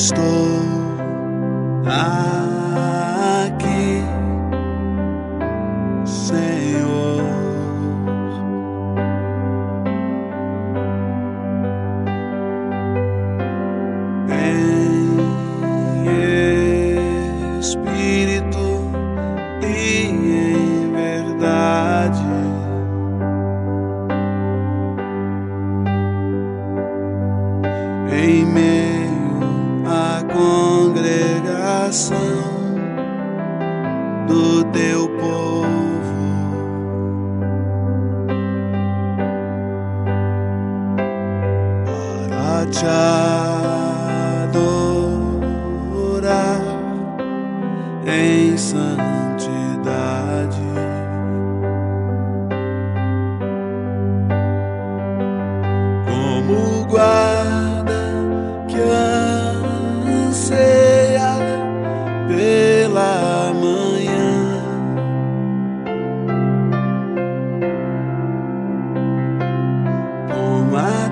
estou aqui, Senhor. Em espírito e em verdade, em meio à congregação do teu povo, para te adorar em santidade. Como guarda que anseia pela manhã, como a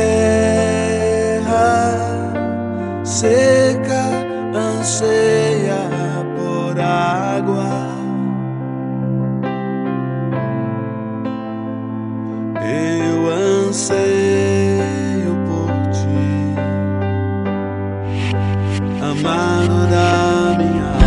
terra seca anseia por água, eu anseio por ti, amado da minha alma.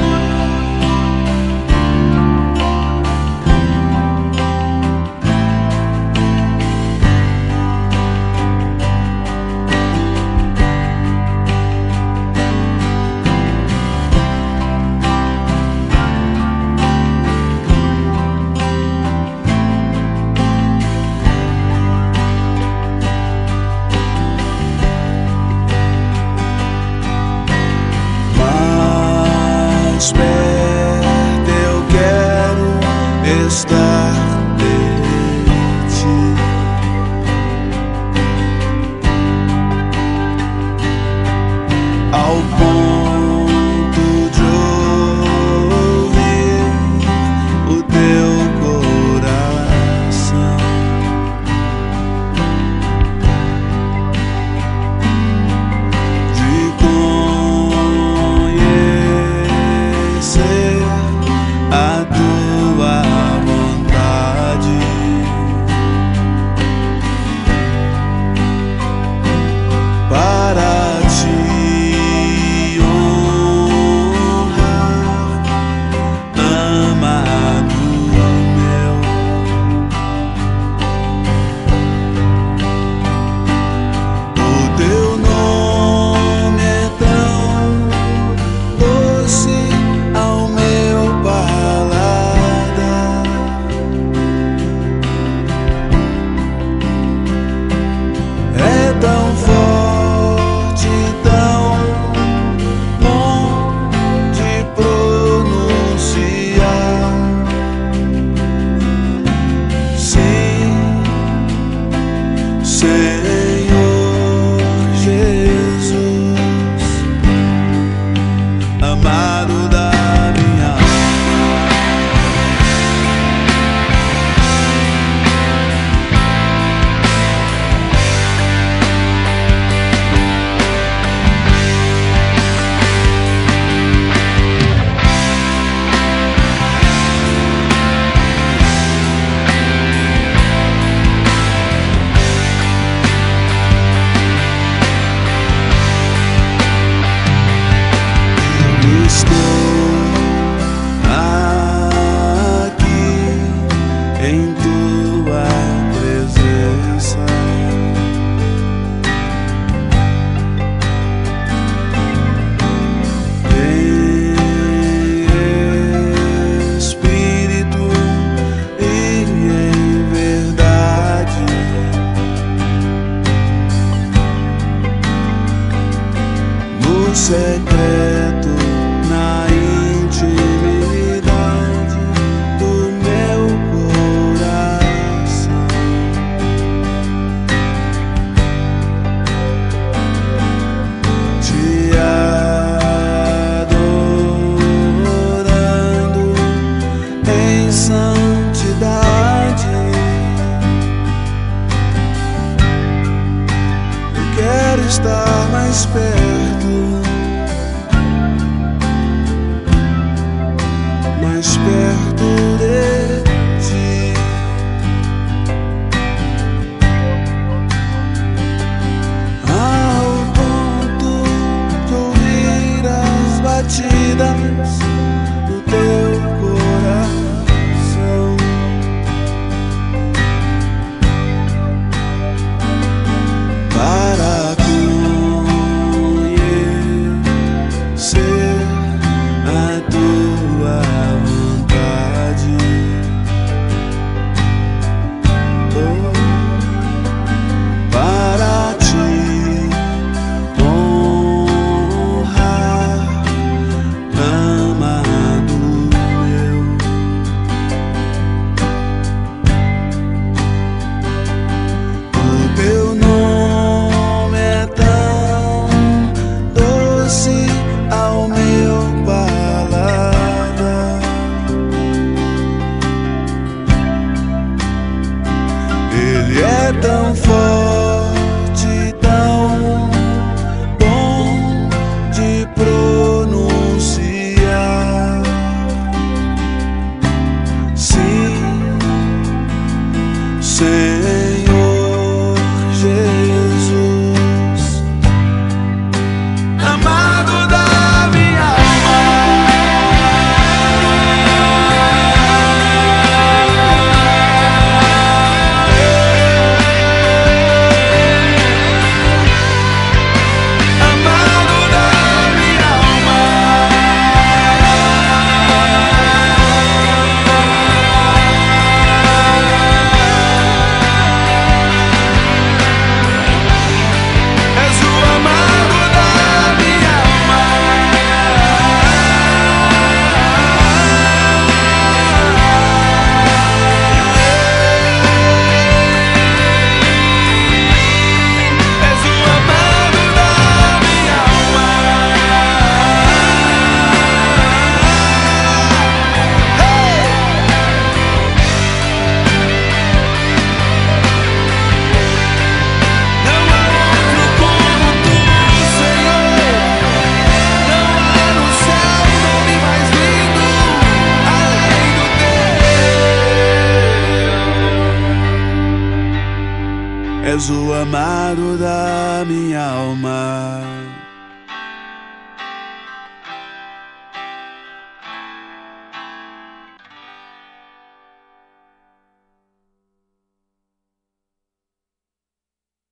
Mais perto eu quero estar de ti, ao ponto de ouvir o teu coração, de conhecer a tua vontade, para te honrar, amado meu. O teu nome é tão doce ao meu paladar, é tão forte, tão bom de pronunciar. Sim, Senhor Jesus, amado da minha alma. Eu estou aqui em tua presença, em espírito e em verdade, no secreto, na batidas do teu coração. Para conhecer a tua vontade, para te honrar, amado meu. O teu nome é tão doce ao meu paladar, ele é tão forte, tão bom de pronunciar. Sim, Senhor Jesus, amado da minha alma. Amado da minha alma. És o amado da minha alma. És o amado da minha alma. Não há outro como tu, Senhor. Não há no céu nome mais lindo além do teu. És o amado da minha alma.